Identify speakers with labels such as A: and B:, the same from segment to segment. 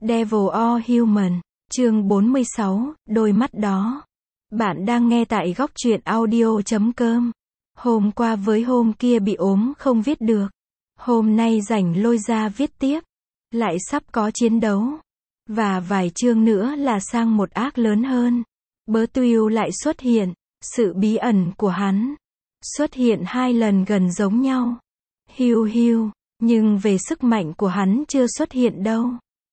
A: Devil or Human, chương 46, đôi mắt đó. Bạn đang nghe tại góc truyện audio.com. Hôm qua với hôm kia bị ốm không viết được. Hôm nay rảnh lôi ra viết tiếp. Lại sắp có chiến đấu. Và vài chương nữa là sang một arc lớn hơn. Bertwill lại xuất hiện. Sự bí ẩn của hắn xuất hiện 2 lần gần giống nhau. Hiu hiu, nhưng về sức mạnh của hắn chưa xuất hiện đâu.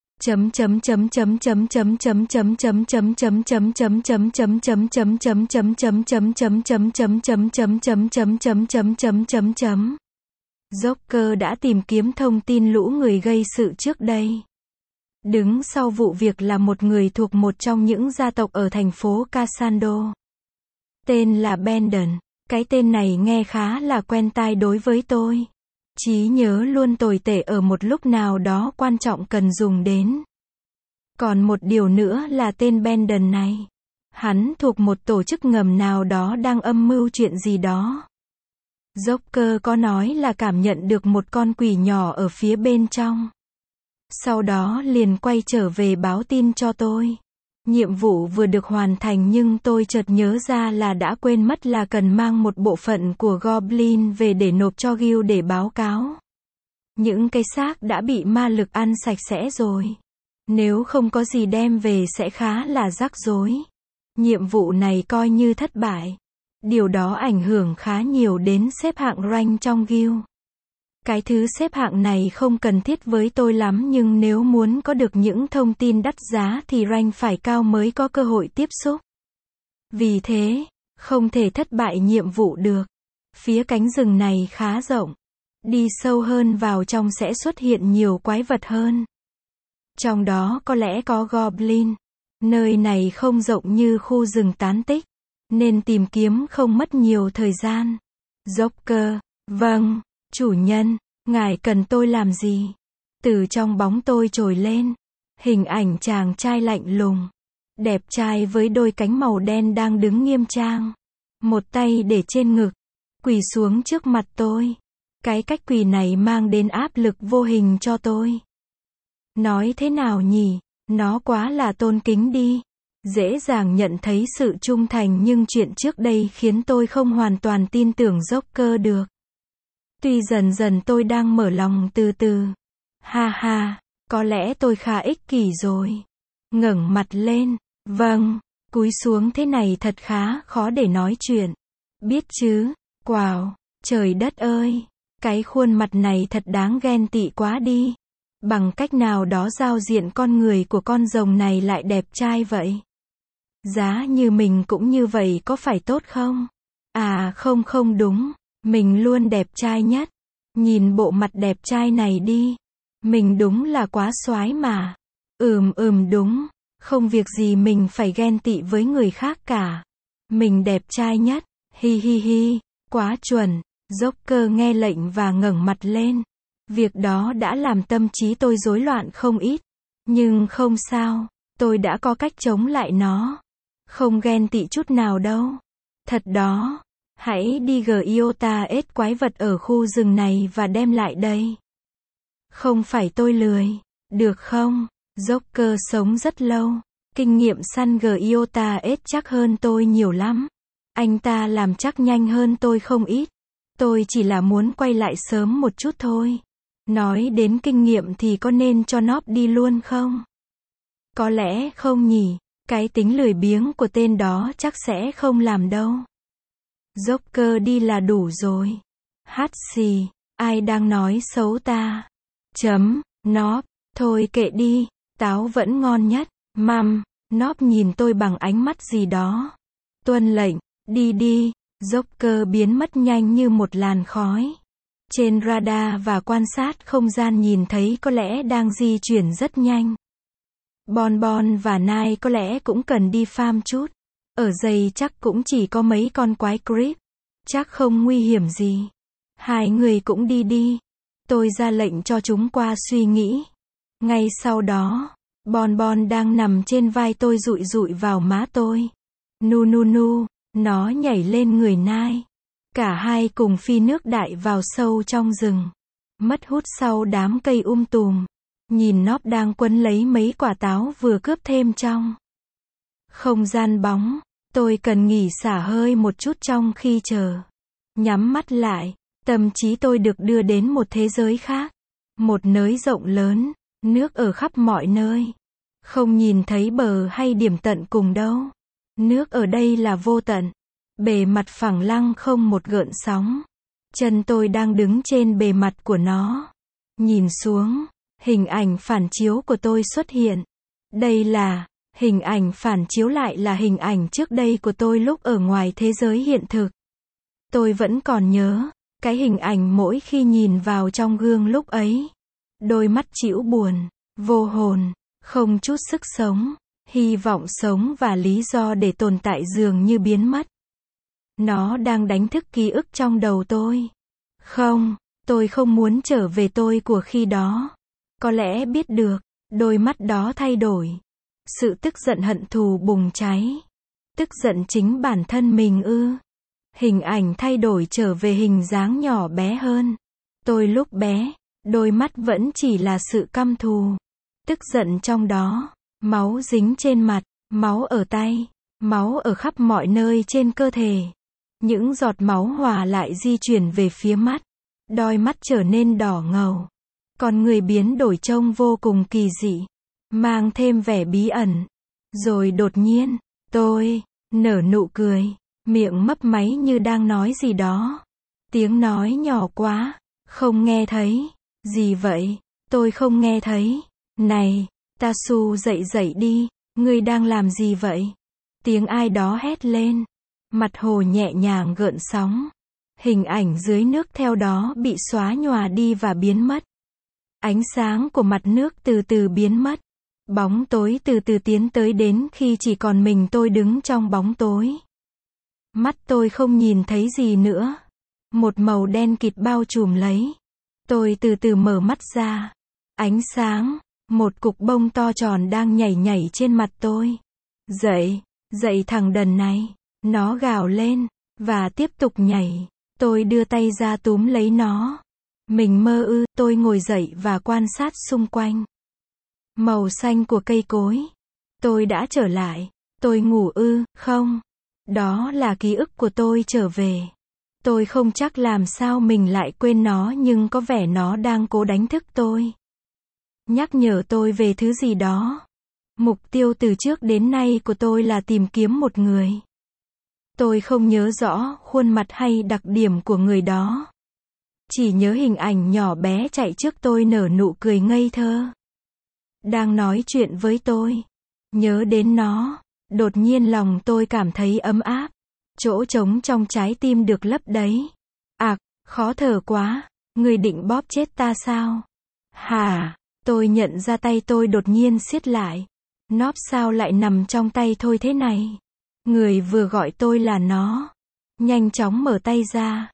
A: Joker đã tìm kiếm thông tin lũ người gây sự trước đây. Đứng sau vụ việc là một người thuộc một trong những gia tộc ở thành phố Cassandra. Tên là Bendon. Cái tên này nghe khá là quen tai đối với tôi. Trí nhớ luôn tồi tệ ở một lúc nào đó quan trọng cần dùng đến. Còn một điều nữa là tên Bendon này. Hắn thuộc một tổ chức ngầm nào đó đang âm mưu chuyện gì đó. Joker có nói là cảm nhận được một con quỷ nhỏ ở phía bên trong. Sau đó liền quay trở về báo tin cho tôi. Nhiệm vụ vừa được hoàn thành nhưng tôi chợt nhớ ra là đã quên mất là cần mang một bộ phận của Goblin về để nộp cho Guild để báo cáo. Những cái xác đã bị ma lực ăn sạch sẽ rồi. Nếu không có gì đem về sẽ khá là rắc rối. Nhiệm vụ này coi như thất bại. Điều đó ảnh hưởng khá nhiều đến xếp hạng rank trong Guild. Cái thứ xếp hạng này không cần thiết với tôi lắm nhưng nếu muốn có được những thông tin đắt giá thì rank phải cao mới có cơ hội tiếp xúc. Vì thế, không thể thất bại nhiệm vụ được. Phía cánh rừng này khá rộng. Đi sâu hơn vào trong sẽ xuất hiện nhiều quái vật hơn. Trong đó có lẽ có Goblin. Nơi này không rộng như khu rừng tán tích, nên tìm kiếm không mất nhiều thời gian. Joker, vâng, chủ nhân, ngài cần tôi làm gì? Từ trong bóng tôi trồi lên. Hình ảnh chàng trai lạnh lùng. Đẹp trai với đôi cánh màu đen đang đứng nghiêm trang. Một tay để trên ngực. Quỳ xuống trước mặt tôi. Cái cách quỳ này mang đến áp lực vô hình cho tôi. Nói thế nào nhỉ? Nó quá là tôn kính đi. Dễ dàng nhận thấy sự trung thành nhưng chuyện trước đây khiến tôi không hoàn toàn tin tưởng Joker được. Tuy dần dần tôi đang mở lòng từ từ. Ha ha, có lẽ tôi khá ích kỷ rồi. Ngẩng mặt lên. Vâng, cúi xuống thế này thật khá khó để nói chuyện. Biết chứ, wow, trời đất ơi. Cái khuôn mặt này thật đáng ghen tị quá đi. Bằng cách nào đó giao diện con người của con rồng này lại đẹp trai vậy? Giá như mình cũng như vậy có phải tốt không? À không đúng. Mình luôn đẹp trai nhất. Nhìn bộ mặt đẹp trai này đi. Mình đúng là quá soái mà. Đúng. Không việc gì mình phải ghen tị với người khác cả. Mình đẹp trai nhất. Hi hi hi. Quá chuẩn. Joker nghe lệnh và ngẩng mặt lên. Việc đó đã làm tâm trí tôi rối loạn không ít. Nhưng không sao. Tôi đã có cách chống lại nó. Không ghen tị chút nào đâu. Thật đó. Hãy đi Giota ết quái vật ở khu rừng này và đem lại đây. Không phải tôi lười. Được không? Joker sống rất lâu. Kinh nghiệm săn Giota ết chắc hơn tôi nhiều lắm. Anh ta làm chắc nhanh hơn tôi không ít. Tôi chỉ là muốn quay lại sớm một chút thôi. Nói đến kinh nghiệm thì có nên cho Nob đi luôn không? Có lẽ không nhỉ. Cái tính lười biếng của tên đó chắc sẽ không làm đâu. Joker đi là đủ rồi. Hát xì, ai đang nói xấu ta? Nob, thôi kệ đi, táo vẫn ngon nhất. Nob nhìn tôi bằng ánh mắt gì đó. Tuân lệnh, đi. Joker biến mất nhanh như một làn khói. Trên radar và quan sát không gian nhìn thấy có lẽ đang di chuyển rất nhanh. Bon và Nai có lẽ cũng cần đi farm chút. Ở dây chắc cũng chỉ có mấy con quái creep. Chắc không nguy hiểm gì. Hai người cũng đi. Tôi ra lệnh cho chúng qua suy nghĩ. Ngay sau đó, Bon đang nằm trên vai tôi dụi vào má tôi. Nu, nó nhảy lên người Nai. Cả hai cùng phi nước đại vào sâu trong rừng. Mất hút sau đám cây tùm. Nhìn Nóp đang quấn lấy mấy quả táo vừa cướp thêm trong không gian bóng. Tôi cần nghỉ xả hơi một chút trong khi chờ. Nhắm mắt lại, tâm trí tôi được đưa đến một thế giới khác. Một nới rộng lớn, nước ở khắp mọi nơi. Không nhìn thấy bờ hay điểm tận cùng đâu. Nước ở đây là vô tận. Bề mặt phẳng lăng không một gợn sóng. Chân tôi đang đứng trên bề mặt của nó. Nhìn xuống, hình ảnh phản chiếu của tôi xuất hiện. Đây là hình ảnh phản chiếu lại là hình ảnh trước đây của tôi lúc ở ngoài thế giới hiện thực. Tôi vẫn còn nhớ cái hình ảnh mỗi khi nhìn vào trong gương lúc ấy. Đôi mắt trĩu buồn, vô hồn, không chút sức sống, hy vọng sống và lý do để tồn tại dường như biến mất. Nó đang đánh thức ký ức trong đầu tôi. Không, tôi không muốn trở về tôi của khi đó. Có lẽ biết được, đôi mắt đó thay đổi. Sự tức giận hận thù bùng cháy. Tức giận chính bản thân mình ư? Hình ảnh thay đổi trở về hình dáng nhỏ bé hơn. Tôi lúc bé, đôi mắt vẫn chỉ là sự căm thù. Tức giận trong đó, máu dính trên mặt, máu ở tay, máu ở khắp mọi nơi trên cơ thể. Những giọt máu hòa lại di chuyển về phía mắt. Đôi mắt trở nên đỏ ngầu. Con người biến đổi trông vô cùng kỳ dị, mang thêm vẻ bí ẩn. Rồi đột nhiên, tôi nở nụ cười, miệng mấp máy như đang nói gì đó. Tiếng nói nhỏ quá, không nghe thấy. Gì vậy? Tôi không nghe thấy. Này, Tasu dậy dậy đi, ngươi đang làm gì vậy? Tiếng ai đó hét lên. Mặt hồ nhẹ nhàng gợn sóng. Hình ảnh dưới nước theo đó bị xóa nhòa đi và biến mất. Ánh sáng của mặt nước từ từ biến mất. Bóng tối từ từ tiến tới đến khi chỉ còn mình tôi đứng trong bóng tối. Mắt tôi không nhìn thấy gì nữa. Một màu đen kịt bao trùm lấy. Tôi từ từ mở mắt ra. Ánh sáng, một cục bông to tròn đang nhảy nhảy trên mặt tôi. Dậy, dậy thằng đần này. Nó gào lên, và tiếp tục nhảy. Tôi đưa tay ra túm lấy nó. Mình mơ ư? Tôi ngồi dậy và quan sát xung quanh. Màu xanh của cây cối. Tôi đã trở lại. Tôi ngủ ư? Không. Đó là ký ức của tôi trở về. Tôi không chắc làm sao mình lại quên nó, nhưng có vẻ nó đang cố đánh thức tôi. Nhắc nhở tôi về thứ gì đó. Mục tiêu từ trước đến nay của tôi là tìm kiếm một người. Tôi không nhớ rõ khuôn mặt hay đặc điểm của người đó. Chỉ nhớ hình ảnh nhỏ bé chạy trước tôi nở nụ cười ngây thơ. Đang nói chuyện với tôi. Nhớ đến nó, đột nhiên lòng tôi cảm thấy ấm áp. Chỗ trống trong trái tim được lấp đầy. Khó thở quá, người định bóp chết ta sao? Hả? Tôi nhận ra tay tôi đột nhiên siết lại. Nóp sao lại nằm trong tay thôi thế này? Người vừa gọi tôi là nó. Nhanh chóng mở tay ra.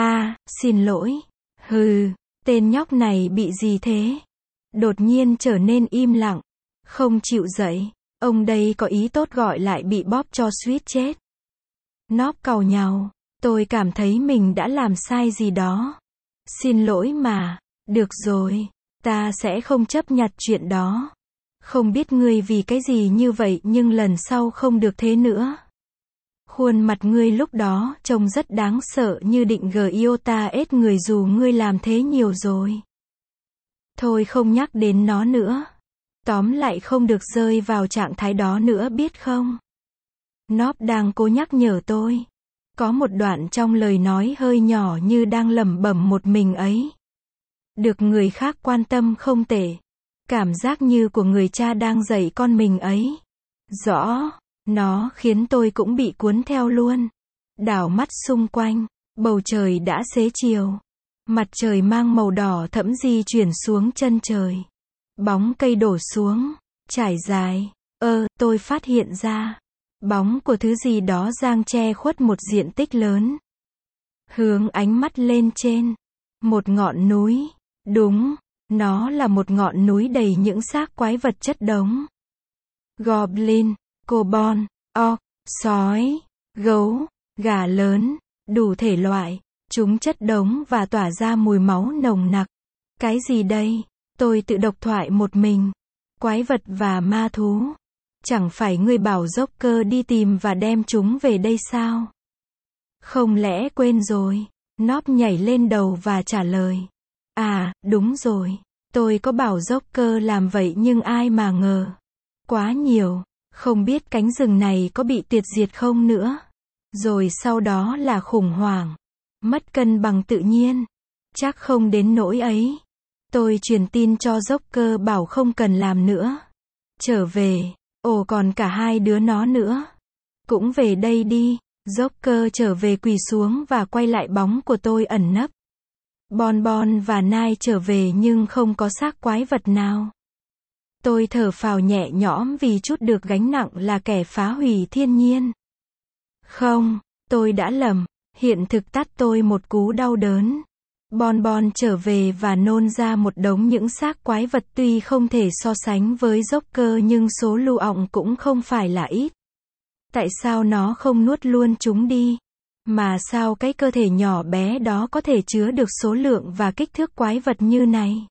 A: Xin lỗi. Hừ, tên nhóc này bị gì thế? Đột nhiên trở nên im lặng. Không chịu dậy. Ông đây có ý tốt gọi lại bị bóp cho suýt chết. Nóp càu nhàu. Tôi cảm thấy mình đã làm sai gì đó. Xin lỗi mà. Được rồi. Ta sẽ không chấp nhặt chuyện đó. Không biết ngươi vì cái gì như vậy, nhưng lần sau không được thế nữa. Khuôn mặt ngươi lúc đó trông rất đáng sợ, như định giota ết người dù ngươi làm thế nhiều rồi. Thôi không nhắc đến nó nữa. Tóm lại không được rơi vào trạng thái đó nữa biết không? Nóp đang cố nhắc nhở tôi. Có một đoạn trong lời nói hơi nhỏ như đang lẩm bẩm một mình ấy. Được người khác quan tâm không tệ. Cảm giác như của người cha đang dạy con mình ấy. Rõ, nó khiến tôi cũng bị cuốn theo luôn. Đảo mắt xung quanh, bầu trời đã xế chiều. Mặt trời mang màu đỏ thẫm di chuyển xuống chân trời. Bóng cây đổ xuống, trải dài. Tôi phát hiện ra. Bóng của thứ gì đó giang che khuất một diện tích lớn. Hướng ánh mắt lên trên. Một ngọn núi. Đúng, nó là một ngọn núi đầy những xác quái vật chất đống. Goblin, kobold, orc, sói, gấu, gà lớn, đủ thể loại. Chúng chất đống và tỏa ra mùi máu nồng nặc. Cái gì đây? Tôi tự độc thoại một mình. Quái vật và ma thú. Chẳng phải ngươi bảo Joker đi tìm và đem chúng về đây sao? Không lẽ quên rồi? Nob nhảy lên đầu và trả lời. À, đúng rồi. Tôi có bảo Joker làm vậy nhưng ai mà ngờ. Quá nhiều. Không biết cánh rừng này có bị tuyệt diệt không nữa. Rồi sau đó là khủng hoảng. Mất cân bằng tự nhiên. Chắc không đến nỗi ấy. Tôi truyền tin cho Joker bảo không cần làm nữa. Trở về. Ồ còn cả hai đứa nó nữa. Cũng về đây đi. Joker trở về quỳ xuống và quay lại bóng của tôi ẩn nấp. Bon Bon và Nai trở về nhưng không có xác quái vật nào. Tôi thở phào nhẹ nhõm vì trút được gánh nặng là kẻ phá hủy thiên nhiên. Không, tôi đã lầm. Hiện thực tát tôi một cú đau đớn. Bon Bon trở về và nôn ra một đống những xác quái vật tuy không thể so sánh với Joker nhưng số lưu ọng cũng không phải là ít. Tại sao nó không nuốt luôn chúng đi? Mà sao cái cơ thể nhỏ bé đó có thể chứa được số lượng và kích thước quái vật như này?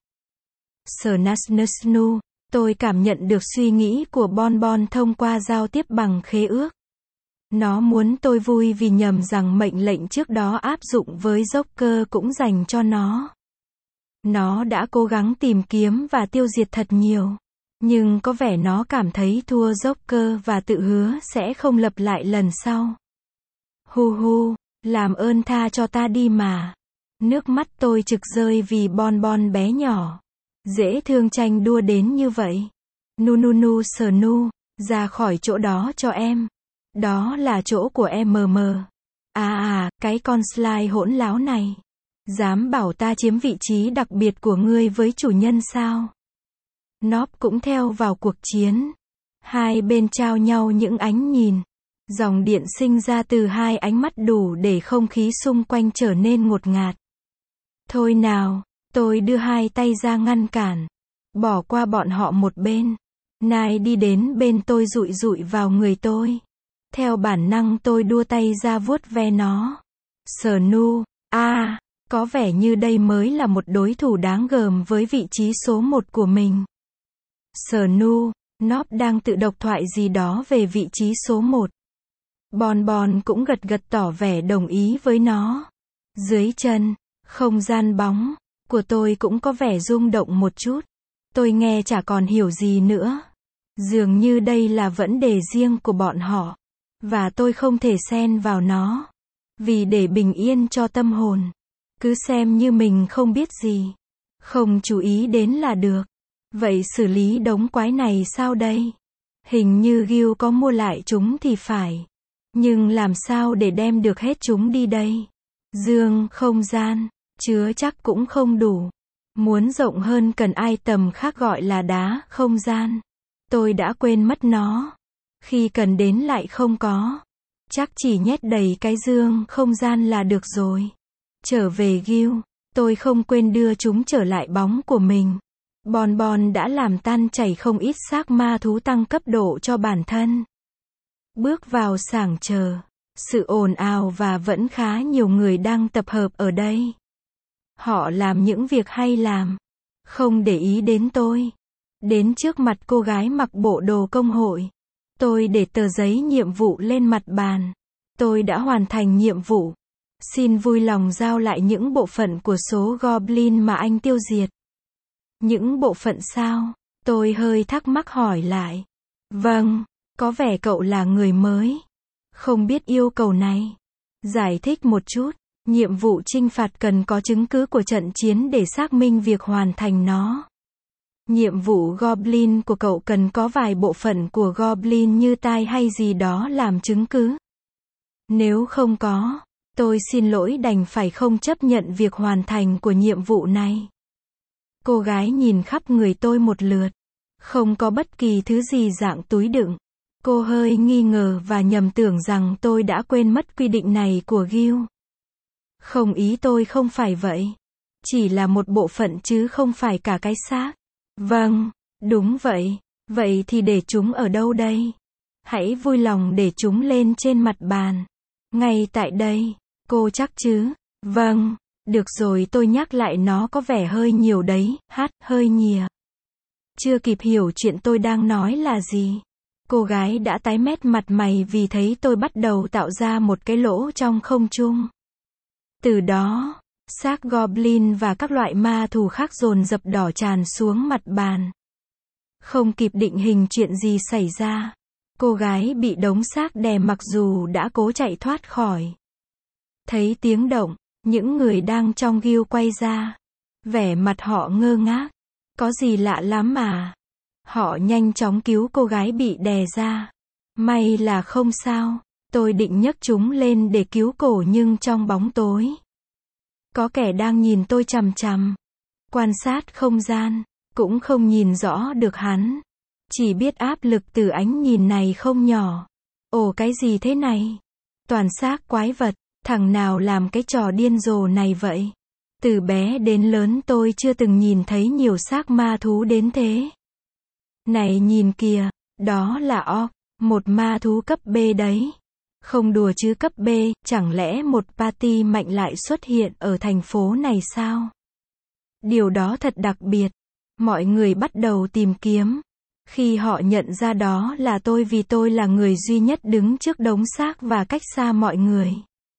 A: Snasnu, tôi cảm nhận được suy nghĩ của Bon Bon thông qua giao tiếp bằng khế ước. Nó muốn tôi vui vì nhầm rằng mệnh lệnh trước đó áp dụng với Joker cũng dành cho nó. Nó đã cố gắng tìm kiếm và tiêu diệt thật nhiều. Nhưng có vẻ nó cảm thấy thua Joker và tự hứa sẽ không lặp lại lần sau. Hu hu, làm ơn tha cho ta đi mà. Nước mắt tôi trực rơi vì Bon Bon bé nhỏ. Dễ thương tranh đua đến như vậy. Nu Snu, ra khỏi chỗ đó cho em. Đó là chỗ của em. Cái con Sly hỗn láo này. Dám bảo ta chiếm vị trí đặc biệt của ngươi với chủ nhân sao? Nob cũng theo vào cuộc chiến. Hai bên trao nhau những ánh nhìn. Dòng điện sinh ra từ hai ánh mắt đủ để không khí xung quanh trở nên ngột ngạt. Thôi nào, tôi đưa hai tay ra ngăn cản. Bỏ qua bọn họ một bên. Nai đi đến bên tôi dụi dụi vào người tôi. Theo bản năng tôi đua tay ra vuốt ve nó. Snu, có vẻ như đây mới là một đối thủ đáng gờm với vị trí số 1 của mình. Snu, Nob đang tự độc thoại gì đó về vị trí số 1. Bon Bon cũng gật gật tỏ vẻ đồng ý với nó. Dưới chân, không gian bóng của tôi cũng có vẻ rung động một chút. Tôi nghe chả còn hiểu gì nữa. Dường như đây là vấn đề riêng của bọn họ. Và tôi không thể xen vào nó. Vì để bình yên cho tâm hồn. Cứ xem như mình không biết gì. Không chú ý đến là được. Vậy xử lý đống quái này sao đây? Hình như Gil có mua lại chúng thì phải. Nhưng làm sao để đem được hết chúng đi đây? Dương không gian, chứa chắc cũng không đủ. Muốn rộng hơn cần item khác gọi là đá không gian. Tôi đã quên mất nó. Khi cần đến lại không có. Chắc chỉ nhét đầy cái dương không gian là được rồi. Trở về Gil, tôi không quên đưa chúng trở lại bóng của mình. Bon Bon đã làm tan chảy không ít xác ma thú tăng cấp độ cho bản thân. Bước vào sảng chờ. Sự ồn ào và vẫn khá nhiều người đang tập hợp ở đây. Họ làm những việc hay làm. Không để ý đến tôi. Đến trước mặt cô gái mặc bộ đồ công hội. Tôi để tờ giấy nhiệm vụ lên mặt bàn. Tôi đã hoàn thành nhiệm vụ. Xin vui lòng giao lại những bộ phận của số Goblin mà anh tiêu diệt. Những bộ phận sao? Tôi hơi thắc mắc hỏi lại. Vâng, có vẻ cậu là người mới. Không biết yêu cầu này. Giải thích một chút. Nhiệm vụ trinh phạt cần có chứng cứ của trận chiến để xác minh việc hoàn thành nó. Nhiệm vụ Goblin của cậu cần có vài bộ phận của Goblin như tai hay gì đó làm chứng cứ. Nếu không có, tôi xin lỗi đành phải không chấp nhận việc hoàn thành của nhiệm vụ này. Cô gái nhìn khắp người tôi một lượt. Không có bất kỳ thứ gì dạng túi đựng. Cô hơi nghi ngờ và nhầm tưởng rằng tôi đã quên mất quy định này của Gil. Không, ý tôi không phải vậy. Chỉ là một bộ phận chứ không phải cả cái xác. Vâng, đúng vậy. Vậy thì để chúng ở đâu đây? Hãy vui lòng để chúng lên trên mặt bàn. Ngay tại đây. Cô chắc chứ? Vâng. Được rồi, tôi nhắc lại, nó có vẻ hơi nhiều đấy, hơi nhìa. Chưa kịp hiểu chuyện tôi đang nói là gì, cô gái đã tái mét mặt mày vì thấy tôi bắt đầu tạo ra một cái lỗ trong không trung. Từ đó, xác goblin và các loại ma thú khác dồn dập đỏ tràn xuống mặt bàn. Không kịp định hình chuyện gì xảy ra, cô gái bị đống xác đè mặc dù đã cố chạy thoát khỏi. Thấy tiếng động, những người đang trong guild quay ra. Vẻ mặt họ ngơ ngác. Có gì lạ lắm mà. Họ nhanh chóng cứu cô gái bị đè ra. May là không sao. Tôi định nhấc chúng lên để cứu cổ nhưng trong bóng tối, có kẻ đang nhìn tôi chằm chằm. Quan sát không gian, cũng không nhìn rõ được hắn. Chỉ biết áp lực từ ánh nhìn này không nhỏ. Ồ, cái gì thế này? Toàn xác quái vật. Thằng nào làm cái trò điên rồ này vậy? Từ bé đến lớn tôi chưa từng nhìn thấy nhiều xác ma thú đến thế. Này nhìn kìa, đó là orc, một ma thú cấp B đấy. Không đùa chứ, cấp B, chẳng lẽ một party mạnh lại xuất hiện ở thành phố này sao? Điều đó thật đặc biệt. Mọi người bắt đầu tìm kiếm. Khi họ nhận ra đó là tôi vì tôi là người duy nhất đứng trước đống xác và cách xa mọi người.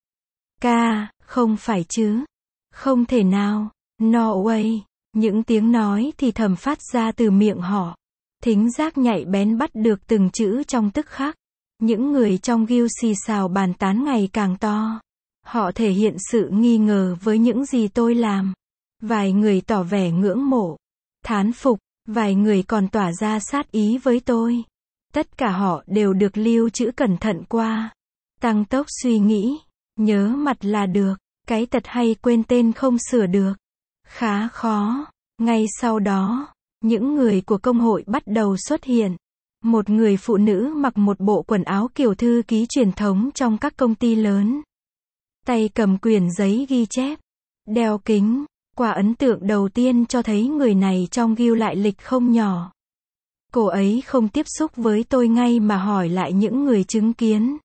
A: Không phải chứ. Không thể nào. No way. Những tiếng nói thì thầm phát ra từ miệng họ. Thính giác nhạy bén bắt được từng chữ trong tức khắc. Những người trong guild xì xào bàn tán ngày càng to. Họ thể hiện sự nghi ngờ với những gì tôi làm. Vài người tỏ vẻ ngưỡng mộ, thán phục, vài người còn tỏa ra sát ý với tôi. Tất cả họ đều được lưu trữ cẩn thận qua. Tăng tốc suy nghĩ. Nhớ mặt là được. Cái tật hay quên tên không sửa được. Khá khó. Ngay sau đó, những người của công hội bắt đầu xuất hiện. Một người phụ nữ mặc một bộ quần áo kiểu thư ký truyền thống trong các công ty lớn. Tay cầm quyển giấy ghi chép. Đeo kính. Quả ấn tượng đầu tiên cho thấy người này trong guild lại lịch không nhỏ. Cô ấy không tiếp xúc với tôi ngay mà hỏi lại những người chứng kiến.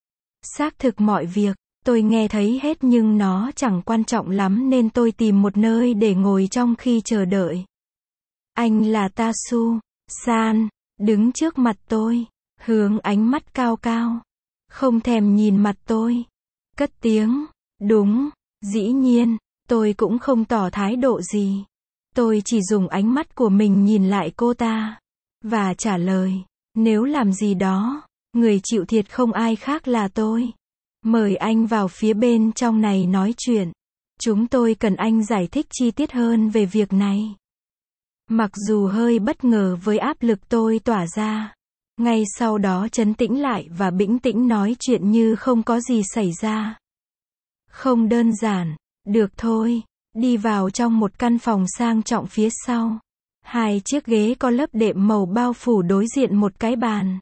A: Xác thực mọi việc, tôi nghe thấy hết nhưng nó chẳng quan trọng lắm nên tôi tìm một nơi để ngồi trong khi chờ đợi. Anh là Tatsu-san, đứng trước mặt tôi, hướng ánh mắt cao cao. Không thèm nhìn mặt tôi. Cất tiếng, đúng, dĩ nhiên. Tôi cũng không tỏ thái độ gì. Tôi chỉ dùng ánh mắt của mình nhìn lại cô ta. Và trả lời, nếu làm gì đó, người chịu thiệt không ai khác là tôi. Mời anh vào phía bên trong này nói chuyện. Chúng tôi cần anh giải thích chi tiết hơn về việc này. Mặc dù hơi bất ngờ với áp lực tôi tỏa ra, ngay sau đó trấn tĩnh lại và bình tĩnh nói chuyện như không có gì xảy ra. Không đơn giản. Được thôi. Đi vào trong một căn phòng sang trọng phía sau. 2 chiếc ghế có lớp đệm màu bao phủ đối diện một cái bàn.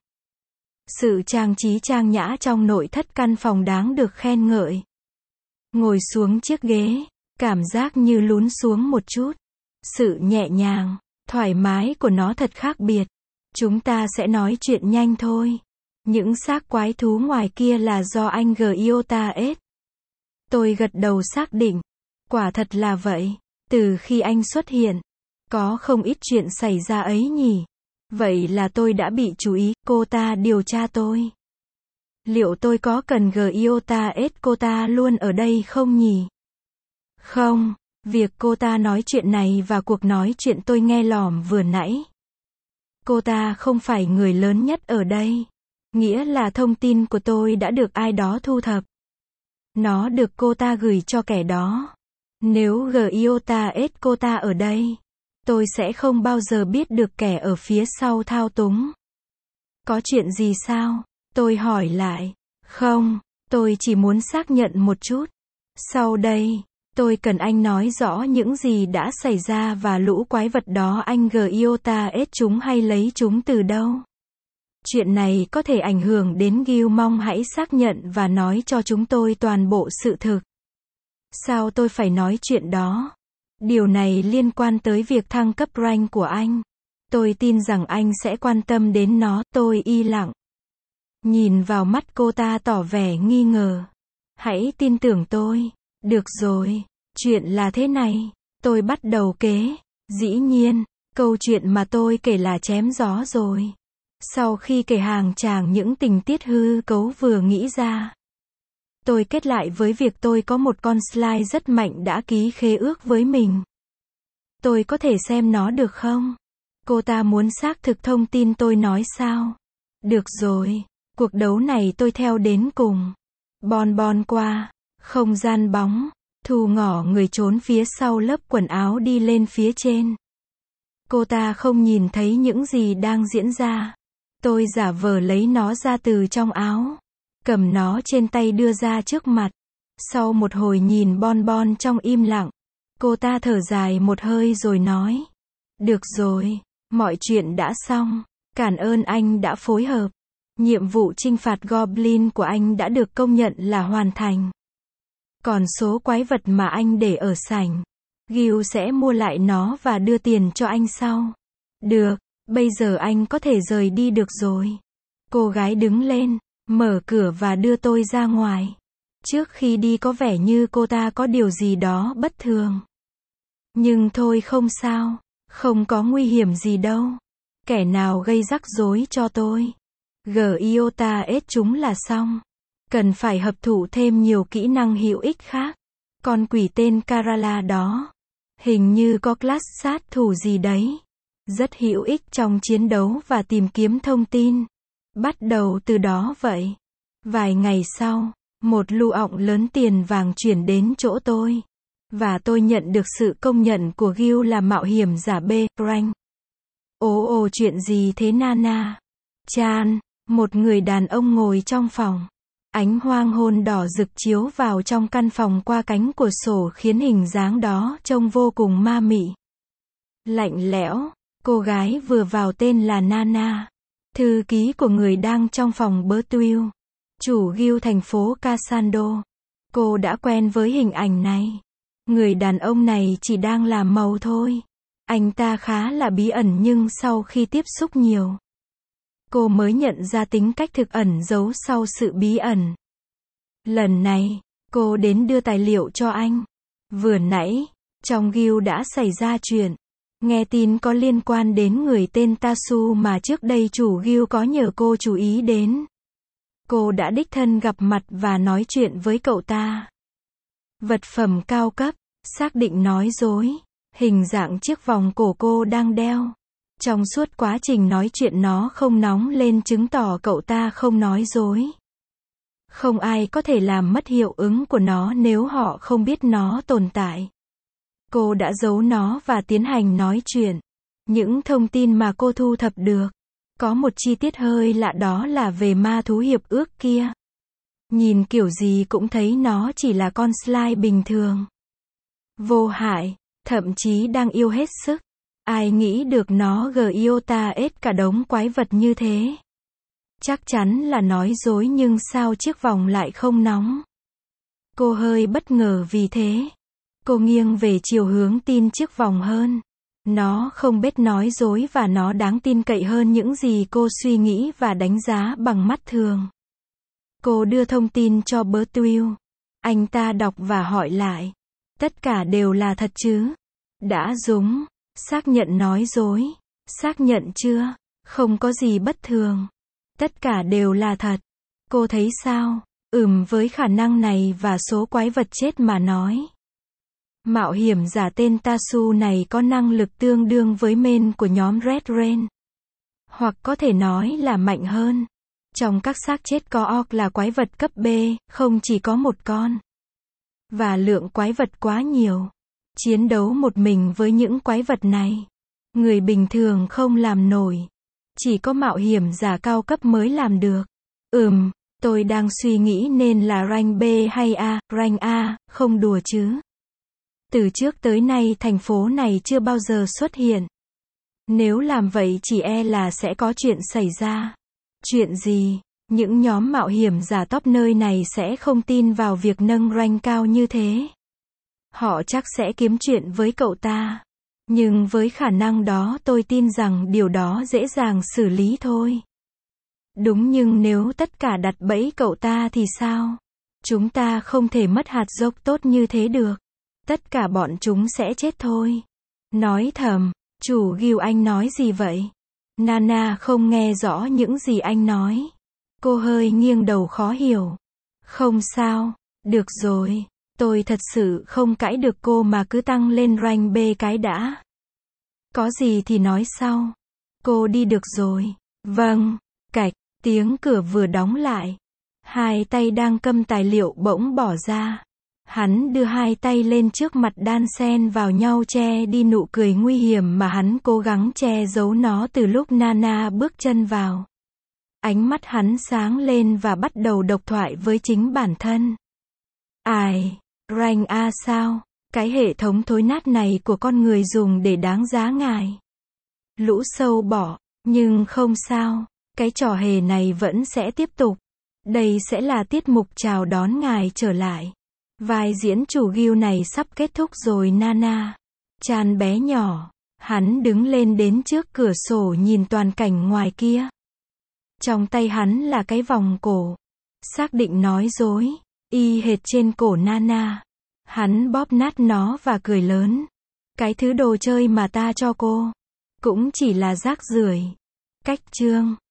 A: Sự trang trí trang nhã trong nội thất căn phòng đáng được khen ngợi. Ngồi xuống chiếc ghế, cảm giác như lún xuống một chút. Sự nhẹ nhàng, thoải mái của nó thật khác biệt. Chúng ta sẽ nói chuyện nhanh thôi. Những xác quái thú ngoài kia là do anh Giota S. Tôi gật đầu xác định. Quả thật là vậy. Từ khi anh xuất hiện, có không ít chuyện xảy ra ấy nhỉ. Vậy là tôi đã bị chú ý, cô ta điều tra tôi. Liệu tôi có cần Giota S cô ta luôn ở đây không nhỉ? Không, việc cô ta nói chuyện này và cuộc nói chuyện tôi nghe lỏm vừa nãy. Cô ta không phải người lớn nhất ở đây. Nghĩa là thông tin của tôi đã được ai đó thu thập. Nó được cô ta gửi cho kẻ đó. Nếu Giota S cô ta ở đây, tôi sẽ không bao giờ biết được kẻ ở phía sau thao túng. Có chuyện gì sao? Tôi hỏi lại. Không, tôi chỉ muốn xác nhận một chút. Sau đây, tôi cần anh nói rõ những gì đã xảy ra và lũ quái vật đó anh Giota S chúng hay lấy chúng từ đâu. Chuyện này có thể ảnh hưởng đến guild, mong hãy xác nhận và nói cho chúng tôi toàn bộ sự thực. Sao tôi phải nói chuyện đó? Điều này liên quan tới việc thăng cấp rank của anh. Tôi tin rằng anh sẽ quan tâm đến nó. Tôi im lặng. Nhìn vào mắt cô ta tỏ vẻ nghi ngờ. Hãy tin tưởng tôi. Được rồi. Chuyện là thế này, tôi bắt đầu kể. Dĩ nhiên, câu chuyện mà tôi kể là chém gió rồi. Sau khi kể hàng tràng những tình tiết hư cấu vừa nghĩ ra, tôi kết lại với việc tôi có một con slide rất mạnh đã ký khế ước với mình. Tôi có thể xem nó được không? Cô ta muốn xác thực thông tin tôi nói sao? Được rồi, cuộc đấu này tôi theo đến cùng. Bon bon qua, không gian bóng, Thu ngỏ người trốn phía sau lớp quần áo đi lên phía trên. Cô ta không nhìn thấy những gì đang diễn ra. Tôi giả vờ lấy nó ra từ trong áo, cầm nó trên tay đưa ra trước mặt. Sau một hồi nhìn Bon Bon trong im lặng, cô ta thở dài một hơi rồi nói: được rồi, mọi chuyện đã xong. Cảm ơn anh đã phối hợp. Nhiệm vụ trinh phạt Goblin của anh đã được công nhận là hoàn thành. Còn số quái vật mà anh để ở sảnh, Gil sẽ mua lại nó và đưa tiền cho anh sau. Được, bây giờ anh có thể rời đi được rồi. Cô gái đứng lên, mở cửa và đưa tôi ra ngoài. Trước khi đi có vẻ như cô ta có điều gì đó bất thường. Nhưng thôi không sao, không có nguy hiểm gì đâu. Kẻ nào gây rắc rối cho tôi, Giota ết chúng là xong. Cần phải hấp thụ thêm nhiều kỹ năng hữu ích khác. Con quỷ tên Karala đó, hình như có class sát thủ gì đấy. Rất hữu ích trong chiến đấu và tìm kiếm thông tin. Bắt đầu từ đó vậy. Vài ngày sau, một lũ ọng lớn tiền vàng chuyển đến chỗ tôi. Và tôi nhận được sự công nhận của Gil là mạo hiểm giả B rank. Ồ chuyện gì thế Nana? Chan, một người đàn ông ngồi trong phòng. Ánh hoang hôn đỏ rực chiếu vào trong căn phòng qua cánh cửa sổ khiến hình dáng đó trông vô cùng ma mị. Lạnh lẽo, cô gái vừa vào tên là Nana, thư ký của người đang trong phòng Bertwill, chủ Gil thành phố Cassandro. Cô đã quen với hình ảnh này. Người đàn ông này chỉ đang làm màu thôi. Anh ta khá là bí ẩn nhưng sau khi tiếp xúc nhiều, cô mới nhận ra tính cách thực ẩn giấu sau sự bí ẩn. Lần này, cô đến đưa tài liệu cho anh. Vừa nãy, trong Gil đã xảy ra chuyện. Nghe tin có liên quan đến người tên Tasu mà trước đây chủ Gil có nhờ cô chú ý đến. Cô đã đích thân gặp mặt và nói chuyện với cậu ta. Vật phẩm cao cấp, xác định nói dối. Hình dạng chiếc vòng cổ cô đang đeo. Trong suốt quá trình nói chuyện nó không nóng lên chứng tỏ cậu ta không nói dối. Không ai có thể làm mất hiệu ứng của nó nếu họ không biết nó tồn tại. Cô đã giấu nó và tiến hành nói chuyện. Những thông tin mà cô thu thập được. Có một chi tiết hơi lạ đó là về ma thú hiệp ước kia. Nhìn kiểu gì cũng thấy nó chỉ là con slime bình thường. Vô hại, thậm chí đang yêu hết sức. Ai nghĩ được nó Giota ết cả đống quái vật như thế. Chắc chắn là nói dối nhưng sao chiếc vòng lại không nóng. Cô hơi bất ngờ vì thế. Cô nghiêng về chiều hướng tin chiếc vòng hơn. Nó không biết nói dối và nó đáng tin cậy hơn những gì cô suy nghĩ và đánh giá bằng mắt thường. Cô đưa thông tin cho Bertwill. Anh ta đọc và hỏi lại. Tất cả đều là thật chứ? Đã dùng. Xác nhận nói dối. Xác nhận chưa? Không có gì bất thường. Tất cả đều là thật. Cô thấy sao? Với khả năng này và số quái vật chết mà nói. Mạo hiểm giả tên Tasu này có năng lực tương đương với main của nhóm Red Rain. Hoặc có thể nói là mạnh hơn. Trong các xác chết có orc là quái vật cấp B, không chỉ có một con. Và lượng quái vật quá nhiều. Chiến đấu một mình với những quái vật này, người bình thường không làm nổi. Chỉ có mạo hiểm giả cao cấp mới làm được. Tôi đang suy nghĩ nên là rank B hay A, rank A, không đùa chứ. Từ trước tới nay thành phố này chưa bao giờ xuất hiện. Nếu làm vậy chỉ e là sẽ có chuyện xảy ra. Chuyện gì? Những nhóm mạo hiểm giả top nơi này sẽ không tin vào việc nâng rank cao như thế. Họ chắc sẽ kiếm chuyện với cậu ta. Nhưng với khả năng đó tôi tin rằng điều đó dễ dàng xử lý thôi. Đúng nhưng nếu tất cả đặt bẫy cậu ta thì sao? Chúng ta không thể mất hạt dốc tốt như thế được. Tất cả bọn chúng sẽ chết thôi. Nói thầm, chủ Gil anh nói gì vậy? Nana không nghe rõ những gì anh nói. Cô hơi nghiêng đầu khó hiểu. Không sao, được rồi. Tôi thật sự không cãi được cô mà cứ tăng lên rank B cái đã. Có gì thì nói sau. Cô đi được rồi. Vâng, cạch, tiếng cửa vừa đóng lại. Hai tay đang câm tài liệu bỗng bỏ ra. Hắn đưa hai tay lên trước mặt đan xen vào nhau che đi nụ cười nguy hiểm mà hắn cố gắng che giấu nó từ lúc Nana bước chân vào. Ánh mắt hắn sáng lên và bắt đầu độc thoại với chính bản thân. Ai, rank A sao? Cái hệ thống thối nát này của con người dùng để đáng giá ngài. Lũ sâu bọ, nhưng không sao, cái trò hề này vẫn sẽ tiếp tục. Đây sẽ là tiết mục chào đón ngài trở lại. Vai diễn chủ Gil này sắp kết thúc rồi Nana. Chan bé nhỏ, hắn đứng lên đến trước cửa sổ nhìn toàn cảnh ngoài kia. Trong tay hắn là cái vòng cổ. Xác định nói dối, y hệt trên cổ Nana. Hắn bóp nát nó và cười lớn. Cái thứ đồ chơi mà ta cho cô, cũng chỉ là rác rưởi. Cách chương